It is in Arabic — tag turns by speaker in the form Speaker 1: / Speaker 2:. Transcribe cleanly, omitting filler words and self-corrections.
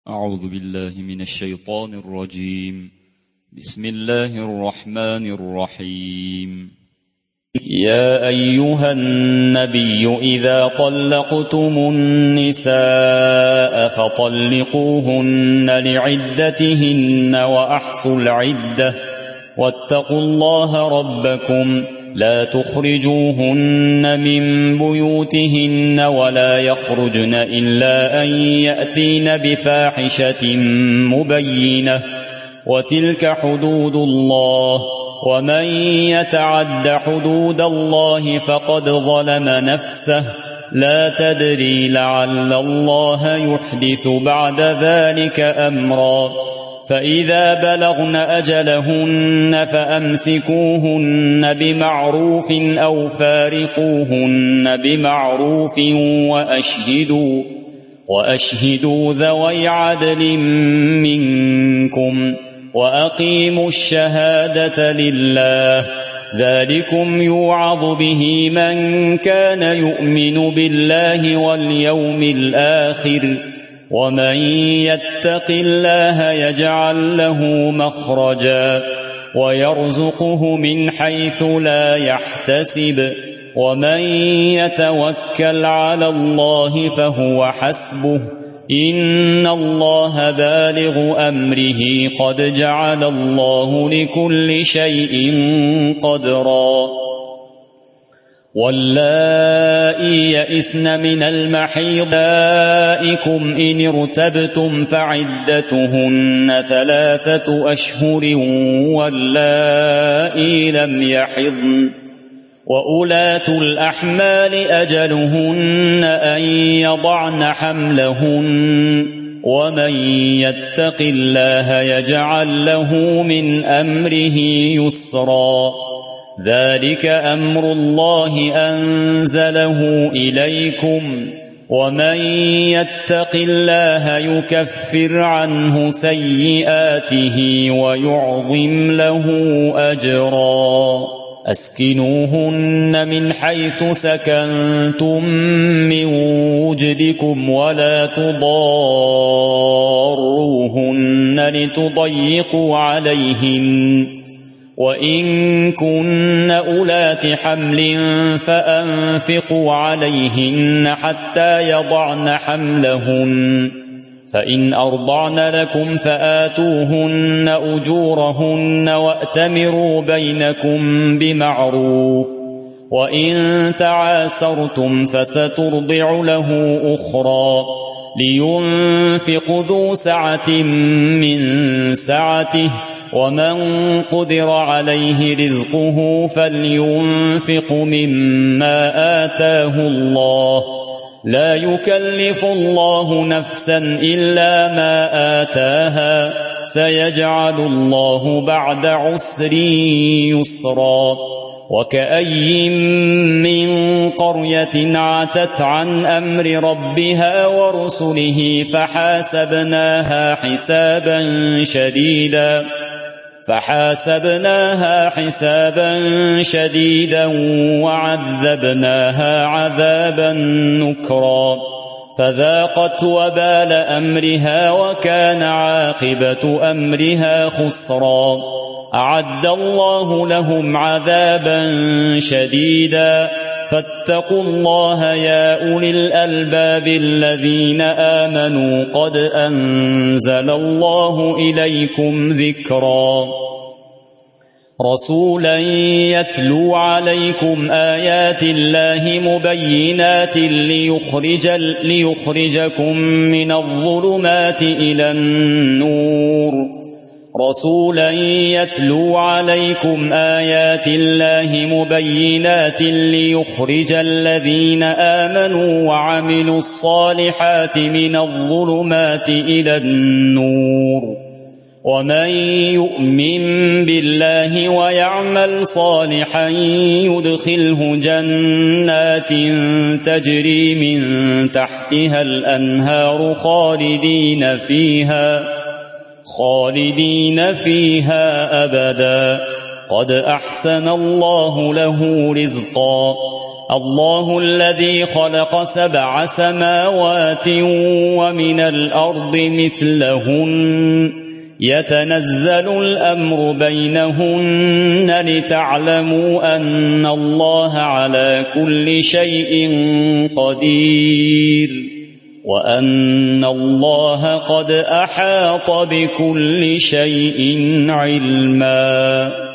Speaker 1: أعوذ بالله من الشيطان الرجيم. بسم الله الرحمن الرحيم.
Speaker 2: يا أيها النبي إذا طلقتم النساء فطلقوهن لعدتهن وأحصوا العدة واتقوا الله ربكم لا تخرجوهن من بيوتهن ولا يخرجن إلا أن يأتين بفاحشة مبينة وتلك حدود الله ومن يتعد حدود الله فقد ظلم نفسه لا تدري لعل الله يحدث بعد ذلك أمرا فإذا بلغن أجلهن فأمسكوهن بمعروف أو فارقوهن بمعروف وأشهدوا ذوي عدل منكم وأقيموا الشهادة لله ذلكم يوعظ به من كان يؤمن بالله واليوم الآخر ومن يتق الله يجعل له مخرجا ويرزقه من حيث لا يحتسب ومن يتوكل على الله فهو حسبه إن الله بالغ أمره قد جعل الله لكل شيء قدرا واللائي يئسن من المحيض نسائكم إن ارتبتم فعدتهن 3 أشهر واللائي لم يحضن وأولاة الأحمال أجلهن أن يضعن حملهن ومن يتق الله يجعل له من أمره يسرا ذلك أمر الله أنزله إليكم ومن يتق الله يكفر عنه سيئاته ويعظم له أجرا أسكنوهن من حيث سكنتم من وجدكم ولا تضاروهن لتضيقوا عليهن وإن كن أولات حمل فأنفقوا عليهن حتى يضعن حملهن فإن أرضعن لكم فآتوهن أجورهن وأتمروا بينكم بمعروف وإن تعاسرتم فسترضع له أخرى لينفق ذو سعة من سعته ومن قدر عليه رزقه فلينفق مما آتاه الله لا يكلف الله نفسا إلا ما آتاها سيجعل الله بعد عسر يسرا وكأي من قرية عتت عن أمر ربها ورسله فحاسبناها حسابا شديدا وعذبناها عذابا نكرا فذاقت وبال أمرها وكان عاقبة أمرها خسرا أعد الله لهم عذابا شديدا فاتقوا الله يا أولي الألباب الذين آمنوا قد أنزل الله إليكم ذكرا رسولا يتلو عليكم آيات الله مبينات ليخرجكم من الظلمات إلى النور رسولا يتلو عليكم آيات الله مبينات ليخرج الذين آمنوا وعملوا الصالحات من الظلمات إلى النور ومن يؤمن بالله ويعمل صالحا يدخله جنات تجري من تحتها الأنهار خالدين فيها أبدا قد أحسن الله له رزقا الله الذي خلق 7 سماوات ومن الأرض مثلهن يتنزل الأمر بينهن لتعلموا أن الله على كل شيء قدير وأن الله قد أحاط بكل شيء علما.